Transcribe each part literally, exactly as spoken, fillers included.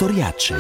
Storiacce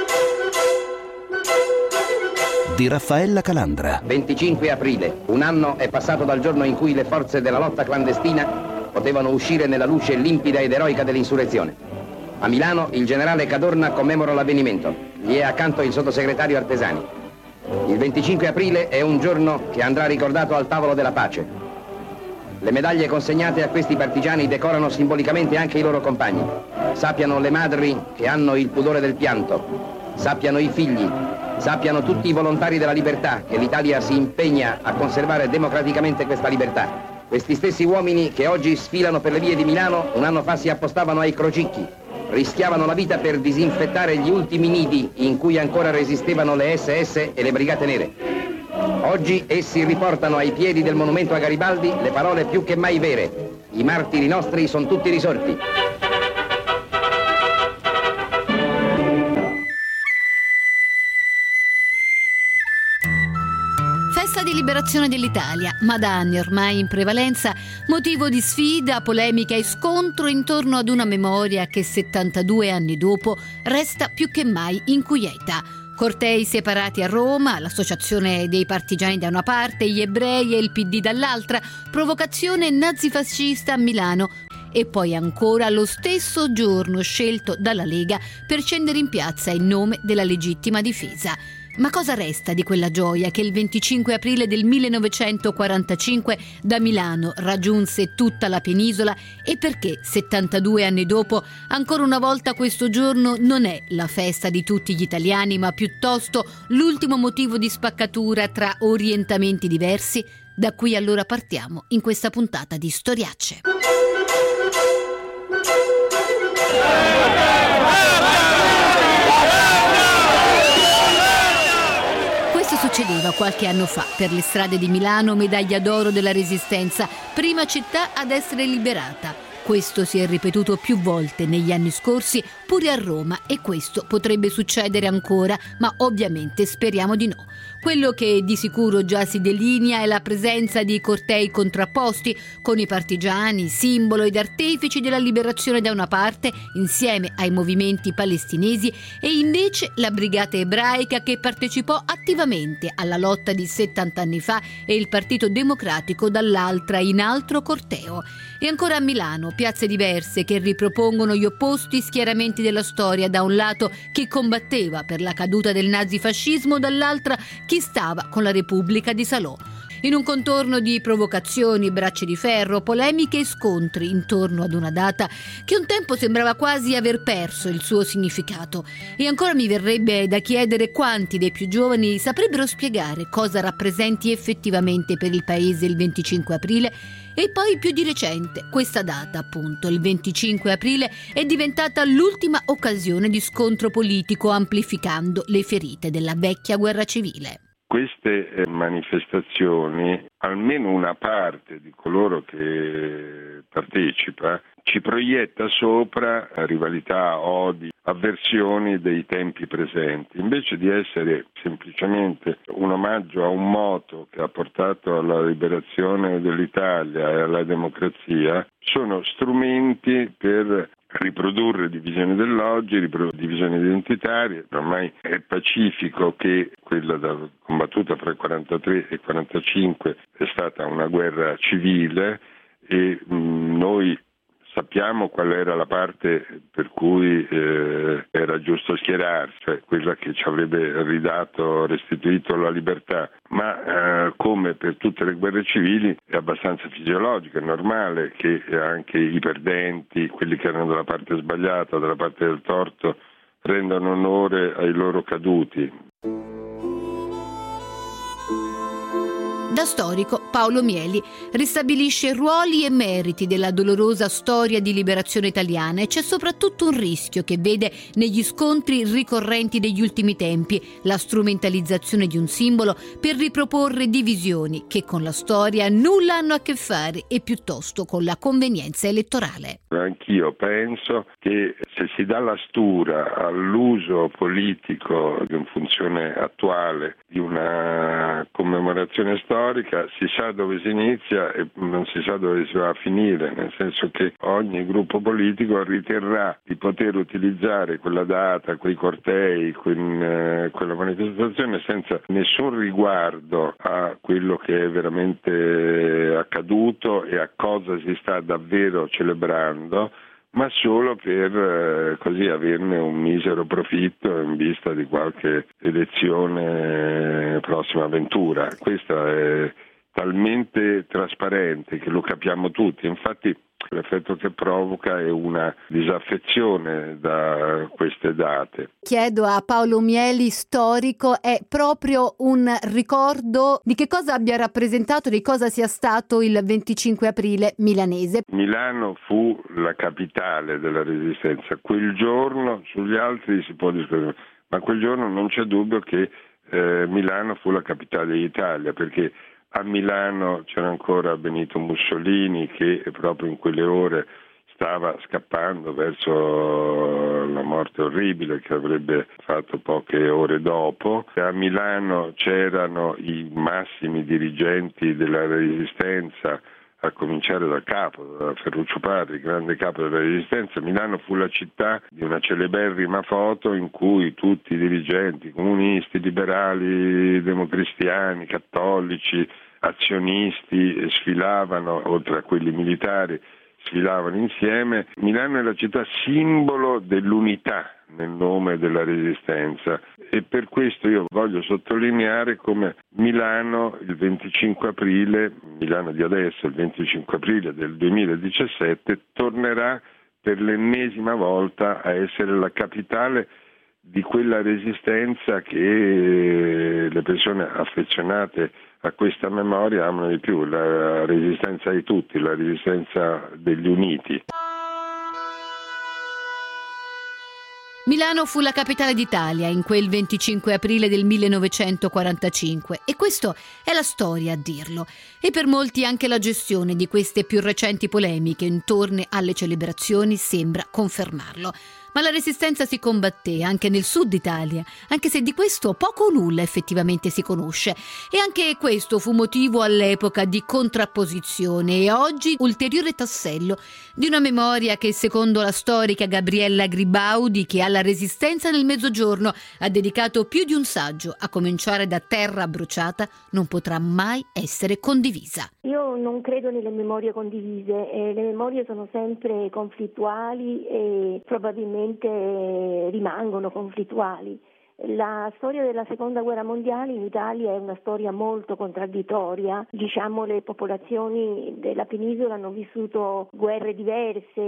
di Raffaella Calandra. venticinque aprile, un anno è passato dal giorno in cui le forze della lotta clandestina potevano uscire nella luce limpida ed eroica dell'insurrezione. A Milano il generale Cadorna commemora l'avvenimento. Gli è accanto il sottosegretario Artesani. Il venticinque aprile è un giorno che andrà ricordato al tavolo della pace. Le medaglie consegnate a questi partigiani decorano simbolicamente anche i loro compagni. Sappiano le madri che hanno il pudore del pianto, sappiano i figli, sappiano tutti i volontari della libertà che l'Italia si impegna a conservare democraticamente questa libertà. Questi stessi uomini che oggi sfilano per le vie di Milano un anno fa si appostavano ai crocicchi, rischiavano la vita per disinfettare gli ultimi nidi in cui ancora resistevano le esse esse e le Brigate Nere. Oggi essi riportano ai piedi del monumento a Garibaldi le parole più che mai vere. I martiri nostri sono tutti risorti. Festa di liberazione dell'Italia, ma da anni ormai in prevalenza motivo di sfida, polemica e scontro intorno ad una memoria che settantadue anni dopo resta più che mai inquieta. Cortei separati a Roma, l'associazione dei partigiani da una parte, gli ebrei e il P D dall'altra, provocazione nazifascista a Milano e poi ancora lo stesso giorno scelto dalla Lega per scendere in piazza in nome della legittima difesa. Ma cosa resta di quella gioia che il venticinque aprile del millenovecentoquarantacinque da Milano raggiunse tutta la penisola e perché settantadue anni dopo ancora una volta questo giorno non è la festa di tutti gli italiani ma piuttosto l'ultimo motivo di spaccatura tra orientamenti diversi? Da qui allora partiamo in questa puntata di Storiacce. Succedeva qualche anno fa per le strade di Milano, medaglia d'oro della Resistenza, prima città ad essere liberata. Questo si è ripetuto più volte negli anni scorsi, pure a Roma, e questo potrebbe succedere ancora, ma ovviamente speriamo di no. Quello che di sicuro già si delinea è la presenza di cortei contrapposti, con i partigiani, simbolo ed artefici della liberazione da una parte, insieme ai movimenti palestinesi, e invece la brigata ebraica che partecipò attivamente alla lotta di settanta anni fa e il Partito Democratico dall'altra in altro corteo. E ancora a Milano, piazze diverse che ripropongono gli opposti schieramenti della storia, da un lato chi combatteva per la caduta del nazifascismo, dall'altra chi stava con la Repubblica di Salò. In un contorno di provocazioni, bracci di ferro, polemiche e scontri intorno ad una data che un tempo sembrava quasi aver perso il suo significato. E ancora mi verrebbe da chiedere quanti dei più giovani saprebbero spiegare cosa rappresenti effettivamente per il paese il venticinque aprile. E poi più di recente, questa data appunto, il venticinque aprile, è diventata l'ultima occasione di scontro politico, amplificando le ferite della vecchia guerra civile. Queste manifestazioni, almeno una parte di coloro che partecipa, ci proietta sopra rivalità, odi, avversioni dei tempi presenti, invece di essere semplicemente un omaggio a un moto che ha portato alla liberazione dell'Italia e alla democrazia. Sono strumenti per riprodurre divisioni dell'oggi, riprodurre divisioni identitarie. Ormai è pacifico che quella da, combattuta fra il quarantatré e il quarantacinque è stata una guerra civile e mh, noi sappiamo qual era la parte per cui eh, era giusto schierarsi, cioè quella che ci avrebbe ridato, restituito la libertà, ma eh, come per tutte le guerre civili è abbastanza fisiologico, è normale che anche i perdenti, quelli che erano dalla parte sbagliata, dalla parte del torto, rendano onore ai loro caduti. Da storico, Paolo Mieli ristabilisce ruoli e meriti della dolorosa storia di liberazione italiana e c'è soprattutto un rischio che vede negli scontri ricorrenti degli ultimi tempi la strumentalizzazione di un simbolo per riproporre divisioni che con la storia nulla hanno a che fare e piuttosto con la convenienza elettorale. Anch'io penso che se si dà la stura all'uso politico in funzione attuale di una commemorazione storica, storica si sa dove si inizia e non si sa dove si va a finire, nel senso che ogni gruppo politico riterrà di poter utilizzare quella data, quei cortei, quel, eh, quella manifestazione senza nessun riguardo a quello che è veramente accaduto e a cosa si sta davvero celebrando, ma solo per eh, così averne un misero profitto in vista di qualche elezione prossima avventura. Questo è talmente trasparente che lo capiamo tutti, infatti l'effetto che provoca è una disaffezione da queste date. Chiedo a Paolo Mieli, storico, è proprio un ricordo di che cosa abbia rappresentato, di cosa sia stato il venticinque aprile milanese. Milano fu la capitale della Resistenza, quel giorno sugli altri si può discutere, ma quel giorno non c'è dubbio che eh, Milano fu la capitale d'Italia, perché a Milano c'era ancora Benito Mussolini che proprio in quelle ore stava scappando verso la morte orribile che avrebbe fatto poche ore dopo. A Milano c'erano i massimi dirigenti della Resistenza, a cominciare dal capo, da Ferruccio Parri, il grande capo della Resistenza. Milano fu la città di una celeberrima foto in cui tutti i dirigenti comunisti, liberali, democristiani, cattolici, azionisti sfilavano, oltre a quelli militari, sfilavano insieme. Milano è la città simbolo dell'unità nel nome della Resistenza e per questo io voglio sottolineare come Milano il venticinque aprile, Milano di adesso il venticinque aprile del duemiladiciassette, tornerà per l'ennesima volta a essere la capitale di quella Resistenza che le persone affezionate a questa memoria amano di più, la Resistenza di tutti, la Resistenza degli uniti. Milano fu la capitale d'Italia in quel venticinque aprile del millenovecentoquarantacinque e questo è la storia a dirlo e per molti anche la gestione di queste più recenti polemiche intorno alle celebrazioni sembra confermarlo. Ma la Resistenza si combatté anche nel sud Italia, anche se di questo poco o nulla effettivamente si conosce. E anche questo fu motivo all'epoca di contrapposizione e oggi ulteriore tassello di una memoria che, secondo la storica Gabriella Gribaudi, che alla Resistenza nel Mezzogiorno ha dedicato più di un saggio, a cominciare da Terra bruciata, non potrà mai essere condivisa. Io non credo nelle memorie condivise, eh, le memorie sono sempre conflittuali e probabilmente rimangono conflittuali. La storia della seconda guerra mondiale in Italia è una storia molto contraddittoria. Diciamo, le popolazioni della penisola hanno vissuto guerre diverse,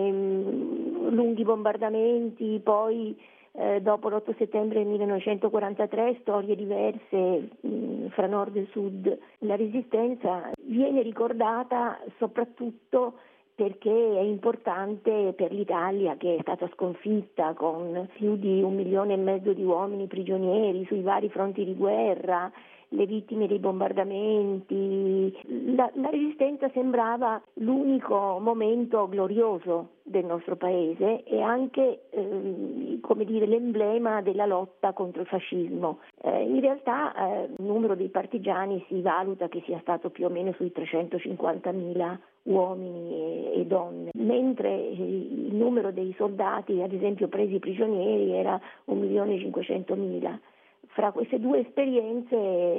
lunghi bombardamenti, poi eh, dopo l'otto settembre del millenovecentoquarantatré storie diverse mh, fra nord e sud. La Resistenza viene ricordata soprattutto perché è importante per l'Italia, che è stata sconfitta con più di un milione e mezzo di uomini prigionieri sui vari fronti di guerra, le vittime dei bombardamenti. La, la Resistenza sembrava l'unico momento glorioso del nostro paese e anche eh, come dire, l'emblema della lotta contro il fascismo. Eh, in realtà eh, il numero dei partigiani si valuta che sia stato più o meno sui trecentocinquantamila uomini e, e donne, mentre eh, il numero dei soldati, ad esempio presi prigionieri, era un milione e cinquecentomila. Fra queste due esperienze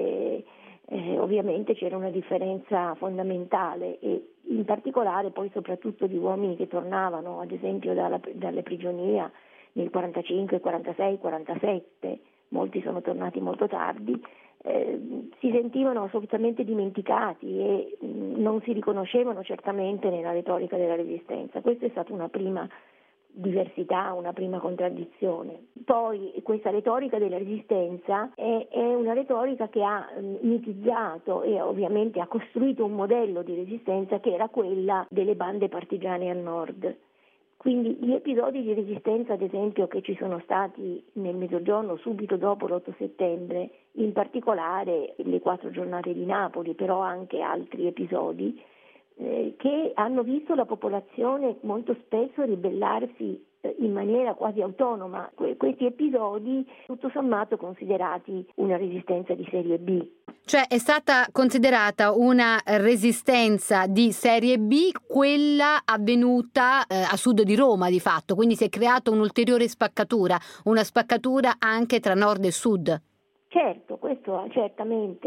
eh, ovviamente c'era una differenza fondamentale e in particolare poi soprattutto di uomini che tornavano ad esempio dalla, dalle prigionia nel quarantacinque, quarantasei, quarantasette, molti sono tornati molto tardi, eh, si sentivano assolutamente dimenticati e mh, non si riconoscevano certamente nella retorica della Resistenza. Questa è stata una prima diversità, una prima contraddizione. Poi questa retorica della Resistenza è, è una retorica che ha mitizzato e ovviamente ha costruito un modello di resistenza che era quella delle bande partigiane al nord. Quindi gli episodi di resistenza, ad esempio, che ci sono stati nel Mezzogiorno subito dopo l'otto settembre, in particolare le quattro giornate di Napoli, però anche altri episodi, eh, che hanno visto la popolazione molto spesso ribellarsi eh, in maniera quasi autonoma. Que- questi episodi tutto sommato considerati una resistenza di serie B. Cioè è stata considerata una resistenza di serie B quella avvenuta eh, a sud di Roma di fatto, quindi si è creata un'ulteriore spaccatura, una spaccatura anche tra nord e sud. Certo, questo certamente.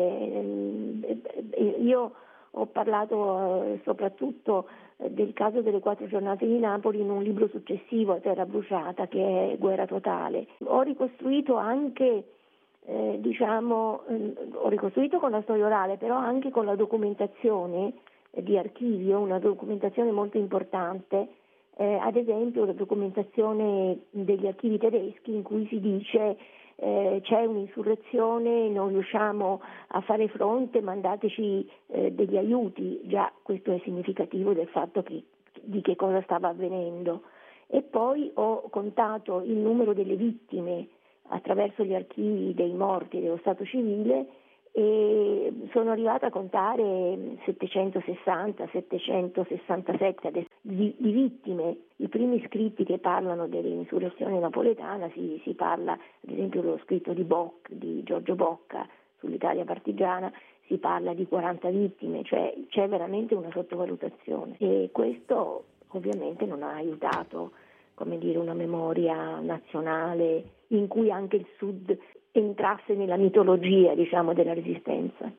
Io ho parlato eh, soprattutto del caso delle quattro giornate di Napoli in un libro successivo a Terra bruciata, che è Guerra totale. Ho ricostruito anche Eh, diciamo, eh, ho ricostruito con la storia orale, però anche con la documentazione eh, di archivio, una documentazione molto importante, eh, ad esempio la documentazione degli archivi tedeschi in cui si dice eh, c'è un'insurrezione, non riusciamo a fare fronte, mandateci eh, degli aiuti. Già questo è significativo del fatto che, di che cosa stava avvenendo. E poi ho contato il numero delle vittime attraverso gli archivi dei morti dello Stato civile e sono arrivata a contare settecentosessanta settecentosessantasette di, di vittime. I primi scritti che parlano dell'insurrezione napoletana si, si parla, ad esempio lo scritto di, Boc, di Giorgio Bocca sull'Italia partigiana, si parla di quaranta vittime, cioè c'è veramente una sottovalutazione e questo ovviamente non ha aiutato, come dire, una memoria nazionale in cui anche il Sud entrasse nella mitologia, diciamo, della Resistenza.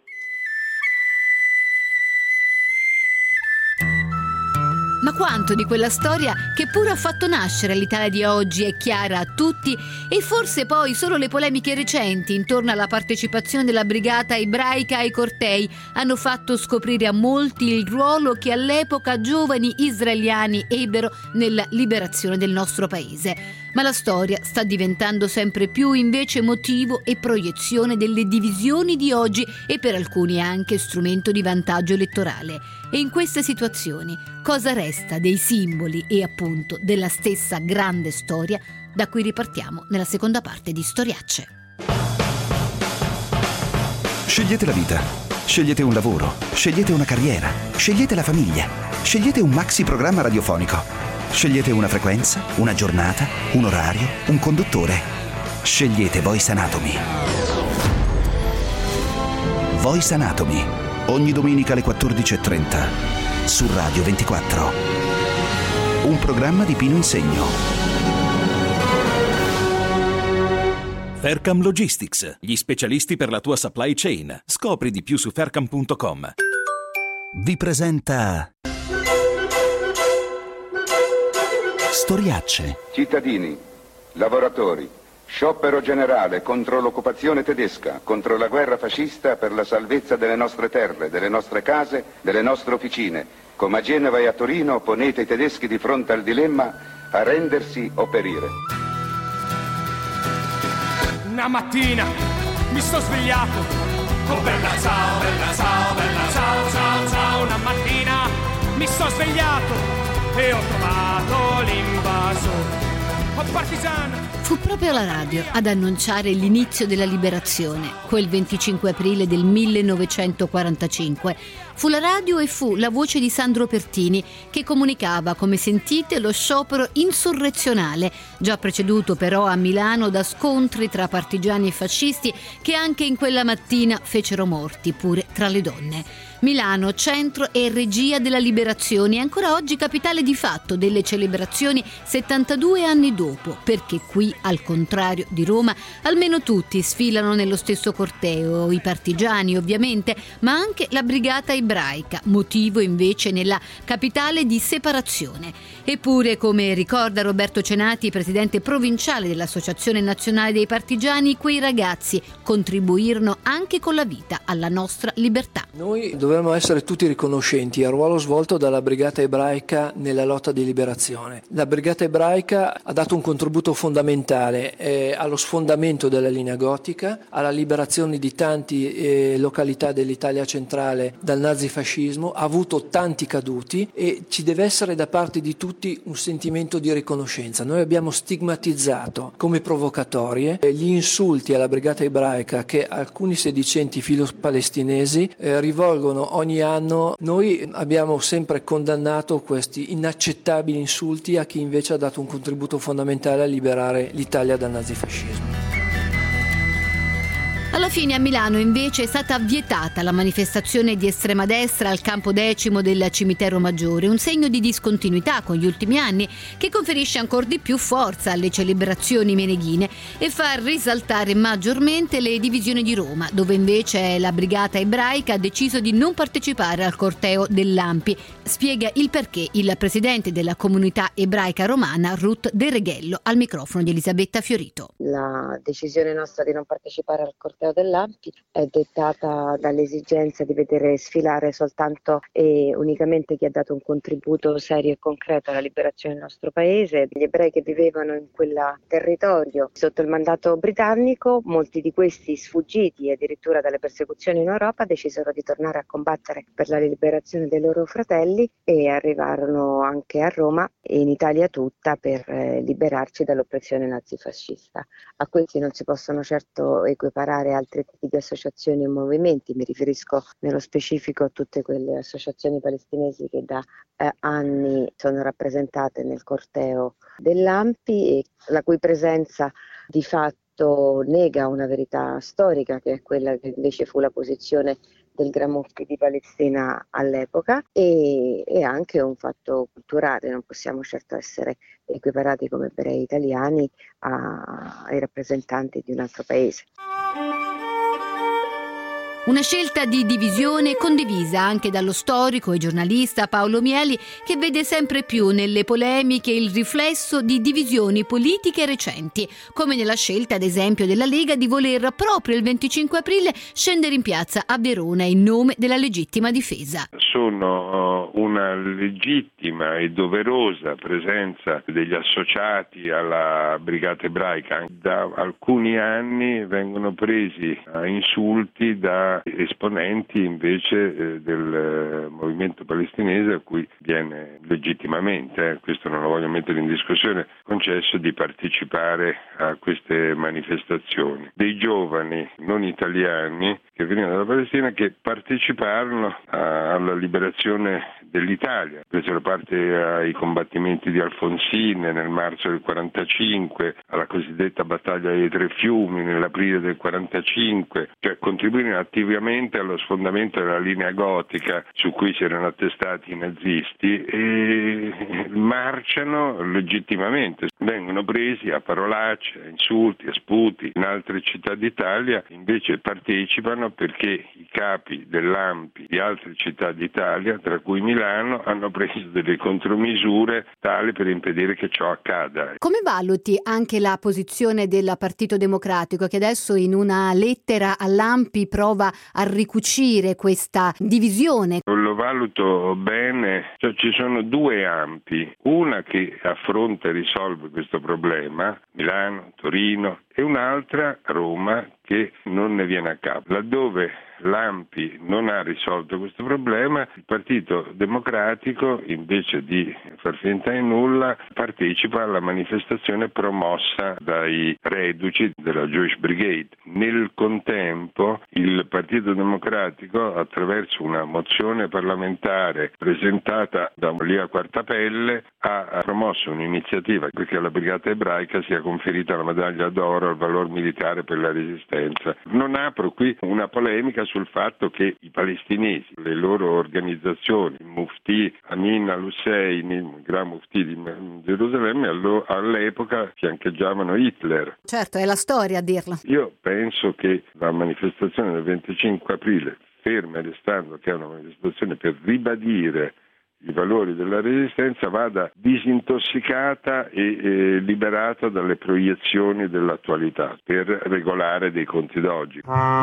Ma quanto di quella storia che pure ha fatto nascere l'Italia di oggi è chiara a tutti e forse poi solo le polemiche recenti intorno alla partecipazione della brigata ebraica ai cortei hanno fatto scoprire a molti il ruolo che all'epoca giovani israeliani ebbero nella liberazione del nostro paese. Ma la storia sta diventando sempre più invece motivo e proiezione delle divisioni di oggi e per alcuni anche strumento di vantaggio elettorale. E in queste situazioni cosa resta dei simboli e appunto della stessa grande storia da cui ripartiamo nella seconda parte di Storiacce. Scegliete la vita, scegliete un lavoro, scegliete una carriera, scegliete la famiglia, scegliete un maxi programma radiofonico. Scegliete una frequenza, una giornata, un orario, un conduttore. Scegliete Voice Anatomy. Voice Anatomy, ogni domenica alle quattordici e trenta, su Radio ventiquattro. Un programma di Pino Insegno. Faircam Logistics, gli specialisti per la tua supply chain. Scopri di più su faircam punto com. Vi presenta Storiacce. Cittadini, lavoratori, sciopero generale contro l'occupazione tedesca, contro la guerra fascista per la salvezza delle nostre terre, delle nostre case, delle nostre officine. Come a Genova e a Torino ponete i tedeschi di fronte al dilemma a rendersi o perire. Una mattina mi sto svegliato. Oh bella ciao, bella ciao, bella ciao, ciao, ciao. Una mattina mi sto svegliato e ho trovato l'invaso. Oh partigiano. Fu proprio la radio ad annunciare l'inizio della liberazione, quel venticinque aprile del millenovecentoquarantacinque. Fu la radio e fu la voce di Sandro Pertini che comunicava, come sentite, lo sciopero insurrezionale, già preceduto però a Milano da scontri tra partigiani e fascisti che anche in quella mattina fecero morti pure tra le donne. Milano, centro e regia della liberazione, e ancora oggi capitale di fatto delle celebrazioni settantadue anni dopo, perché qui, al contrario di Roma, almeno tutti sfilano nello stesso corteo, i partigiani ovviamente, ma anche la brigata ebraica, motivo invece nella capitale di separazione. Eppure, come ricorda Roberto Cenati, presidente provinciale dell'Associazione Nazionale dei Partigiani, quei ragazzi contribuirono anche con la vita alla nostra libertà. Noi dovremmo essere tutti riconoscenti al ruolo svolto dalla Brigata Ebraica nella lotta di liberazione. La Brigata Ebraica ha dato un contributo fondamentale eh, allo sfondamento della linea gotica, alla liberazione di tante eh, località dell'Italia centrale dal nazismo nazifascismo, ha avuto tanti caduti e ci deve essere da parte di tutti un sentimento di riconoscenza. Noi abbiamo stigmatizzato come provocatorie gli insulti alla Brigata Ebraica che alcuni sedicenti filo-palestinesi eh, rivolgono ogni anno. Noi abbiamo sempre condannato questi inaccettabili insulti a chi invece ha dato un contributo fondamentale a liberare l'Italia dal nazifascismo. Alla fine a Milano invece è stata vietata la manifestazione di estrema destra al campo decimo del Cimitero Maggiore, un segno di discontinuità con gli ultimi anni che conferisce ancora di più forza alle celebrazioni meneghine e fa risaltare maggiormente le divisioni di Roma, dove invece la Brigata Ebraica ha deciso di non partecipare al corteo dell'A M P I. Spiega il perché il presidente della comunità ebraica romana Ruth De Reghello al microfono di Elisabetta Fiorito. La decisione nostra di non partecipare al corteo dell'A M P I è dettata dall'esigenza di vedere sfilare soltanto e unicamente chi ha dato un contributo serio e concreto alla liberazione del nostro paese. Gli ebrei che vivevano in quel territorio sotto il mandato britannico, molti di questi sfuggiti addirittura dalle persecuzioni in Europa, decisero di tornare a combattere per la liberazione dei loro fratelli e arrivarono anche a Roma e in Italia tutta per eh, liberarci dall'oppressione nazifascista. A questi non si possono certo equiparare altri tipi di associazioni e movimenti, mi riferisco nello specifico a tutte quelle associazioni palestinesi che da eh, anni sono rappresentate nel corteo dell'A M P I e la cui presenza di fatto nega una verità storica che è quella che invece fu la posizione del Gran Mufti di Palestina all'epoca e, e anche un fatto culturale. Non possiamo certo essere equiparati come ebrei italiani a, ai rappresentanti di un altro paese. Una scelta di divisione condivisa anche dallo storico e giornalista Paolo Mieli, che vede sempre più nelle polemiche il riflesso di divisioni politiche recenti, come nella scelta ad esempio della Lega di voler proprio il venticinque aprile scendere in piazza a Verona in nome della legittima difesa. Sono una legittima e doverosa presenza degli associati alla Brigata Ebraica. Da alcuni anni vengono presi a insulti da esponenti invece eh, del eh, movimento palestinese a cui viene legittimamente, eh, questo non lo voglio mettere in discussione, concesso di partecipare a queste manifestazioni. Dei giovani non italiani che venivano dalla Palestina che parteciparono a, alla liberazione dell'Italia, presero parte ai combattimenti di Alfonsine nel marzo del quarantacinque, alla cosiddetta battaglia dei Tre Fiumi nell'aprile del quarantacinque, cioè contribuirono attivamente allo sfondamento della linea gotica su cui si erano attestati i nazisti e marciano legittimamente, vengono presi a parolacce, a insulti, a sputi. In altre città d'Italia invece partecipano perché i capi dell'A M P I di altre città d'Italia, tra cui Milano, hanno preso delle contromisure tali per impedire che ciò accada. Come valuti anche la posizione del Partito Democratico che adesso in una lettera all'A M P I prova a ricucire questa divisione? Lo valuto bene, cioè, ci sono due A M P I, una che affronta e risolve questo problema, Milano, Torino, e un'altra, Roma, che non ne viene a capo. Laddove l'A M P I non ha risolto questo problema, il Partito Democratico, invece di far finta di nulla, partecipa alla manifestazione promossa dai reduci della Jewish Brigade. Nel contempo il Partito Democratico, attraverso una mozione parlamentare presentata da Lia Quartapelle, ha promosso un'iniziativa perché alla Brigata Ebraica sia conferita la medaglia d'oro al valor militare per la resistenza. Non apro qui una polemica sul fatto che i palestinesi, le loro organizzazioni, il Mufti Amin al-Hussein, il Gran Mufti di Gerusalemme, all'epoca fiancheggiavano Hitler. Certo, è la storia a dirlo. Io penso che la manifestazione del venticinque aprile, ferma restando che è una manifestazione per ribadire i valori della resistenza, vada disintossicata e, e liberata dalle proiezioni dell'attualità per regolare dei conti d'oggi.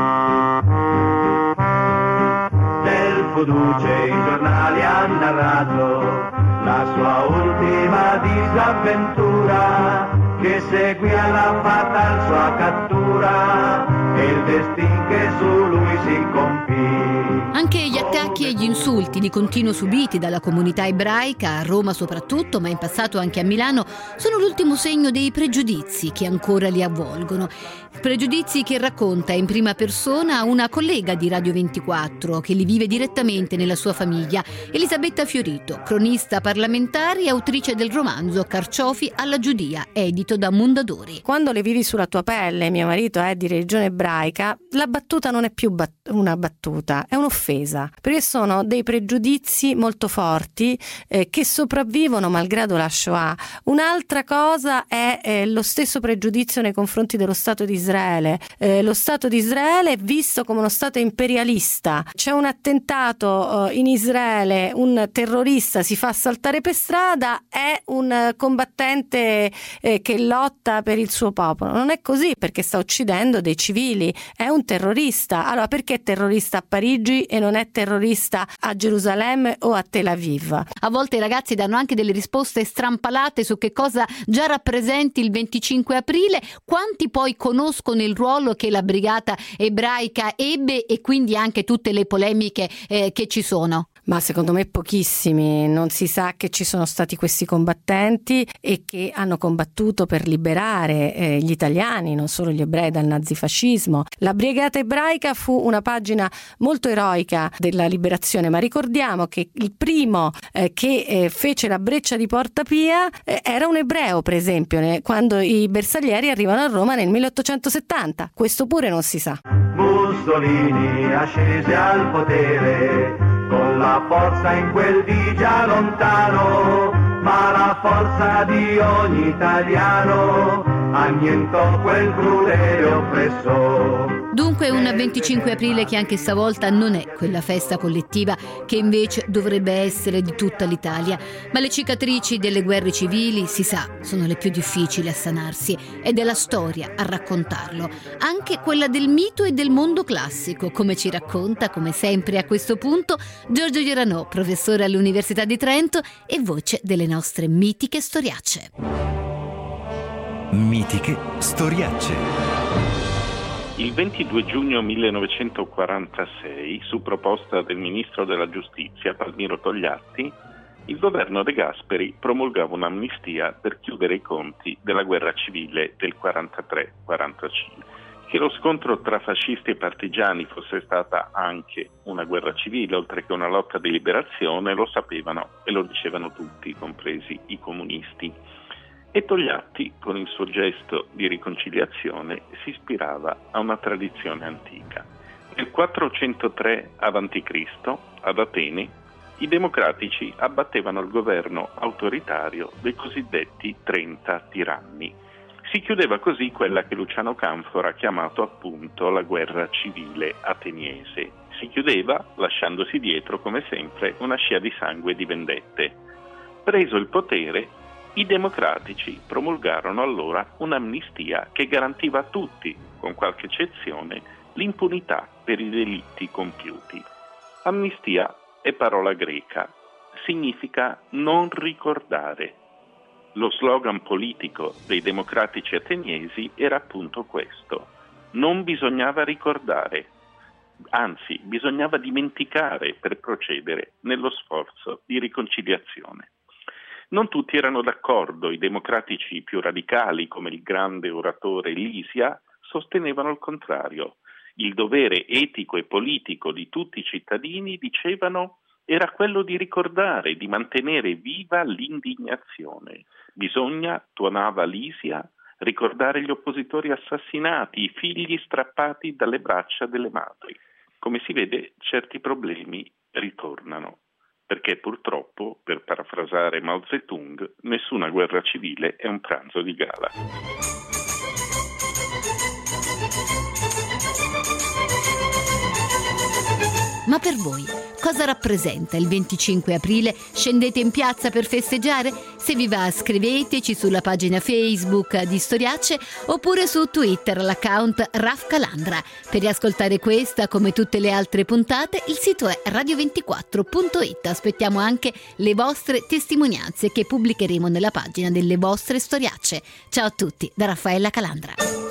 Del Fuduce i giornali hanno narrato la sua ultima disavventura, che seguì alla fatal sua cattura e il destin che su lui si compì. Anche gli attacchi e gli insulti di continuo subiti dalla comunità ebraica, a Roma soprattutto, ma in passato anche a Milano, sono l'ultimo segno dei pregiudizi che ancora li avvolgono. Pregiudizi che racconta in prima persona una collega di Radio ventiquattro che li vive direttamente nella sua famiglia, Elisabetta Fiorito, cronista parlamentare e autrice del romanzo Carciofi alla Giudia, edito da Mondadori. Quando le vivi sulla tua pelle, mio marito è di religione ebraica, la battuta non è più bat- una battuta, è un'offesa, perché sono dei pregiudizi molto forti eh, che sopravvivono malgrado la Shoah. Un'altra cosa è eh, lo stesso pregiudizio nei confronti dello Stato di Israele. Eh, lo Stato di Israele è visto come uno Stato imperialista. C'è un attentato eh, in Israele, un terrorista si fa assaltare per strada, è un combattente eh, che lotta per il suo popolo. Non è così, perché sta uccidendo dei civili, è un terrorista. Allora perché è terrorista a Parigi e non è terrorista a Gerusalemme o a Tel Aviv? A volte i ragazzi danno anche delle risposte strampalate su che cosa già rappresenti il venticinque aprile. Quanti poi conoscono il ruolo che la brigata ebraica ebbe e quindi anche tutte le polemiche eh, che ci sono? Ma secondo me pochissimi. Non si sa che ci sono stati questi combattenti e che hanno combattuto per liberare eh, gli italiani, non solo gli ebrei, dal nazifascismo. La Brigata Ebraica fu una pagina molto eroica della liberazione, ma ricordiamo che il primo eh, che eh, fece la breccia di Porta Pia eh, era un ebreo, per esempio, ne, quando i bersaglieri arrivano a Roma nel milleottocentosettanta. Questo pure non si sa. Mussolini ascese al potere con la forza in quel di già lontano, ma la forza di ogni italiano annientò quel crudele oppressore. Dunque un venticinque aprile che anche stavolta non è quella festa collettiva che invece dovrebbe essere di tutta l'Italia, ma le cicatrici delle guerre civili, si sa, sono le più difficili a sanarsi ed è la storia a raccontarlo, anche quella del mito e del mondo classico, come ci racconta, come sempre a questo punto, Giorgio Gioranò, professore all'Università di Trento e voce delle nostre mitiche storiacce. Mitiche storiacce. Il ventidue giugno millenovecentoquarantasei, su proposta del ministro della Giustizia Palmiro Togliatti, il governo De Gasperi promulgava un'amnistia per chiudere i conti della guerra civile del quarantatré quarantacinque. Che lo scontro tra fascisti e partigiani fosse stata anche una guerra civile, oltre che una lotta di liberazione, lo sapevano e lo dicevano tutti, compresi i comunisti. E Togliatti, con il suo gesto di riconciliazione, si ispirava a una tradizione antica. Nel quattrocentotre avanti Cristo, ad Atene, i democratici abbattevano il governo autoritario dei cosiddetti trenta tiranni. Si chiudeva così quella che Luciano Canfora ha chiamato appunto la guerra civile ateniese. Si chiudeva lasciandosi dietro, come sempre, una scia di sangue e di vendette. Preso il potere, i democratici promulgarono allora un'amnistia che garantiva a tutti, con qualche eccezione, l'impunità per i delitti compiuti. Amnistia è parola greca, significa non ricordare. Lo slogan politico dei democratici ateniesi era appunto questo: non bisognava ricordare, anzi bisognava dimenticare per procedere nello sforzo di riconciliazione. Non tutti erano d'accordo, i democratici più radicali, come il grande oratore Lisia, sostenevano il contrario. Il dovere etico e politico di tutti i cittadini, dicevano, era quello di ricordare, di mantenere viva l'indignazione. Bisogna, tuonava Lisia, ricordare gli oppositori assassinati, i figli strappati dalle braccia delle madri. Come si vede, certi problemi ritornano. Perché purtroppo, per parafrasare Mao Zedong, nessuna guerra civile è un pranzo di gala. Ma per voi, cosa rappresenta il venticinque aprile? Scendete in piazza per festeggiare? Se vi va, scriveteci sulla pagina Facebook di Storiacce oppure su Twitter all'account Raf Calandra. Per riascoltare questa, come tutte le altre puntate, il sito è radio ventiquattro punto it. Aspettiamo anche le vostre testimonianze che pubblicheremo nella pagina delle vostre Storiacce. Ciao a tutti, da Raffaella Calandra.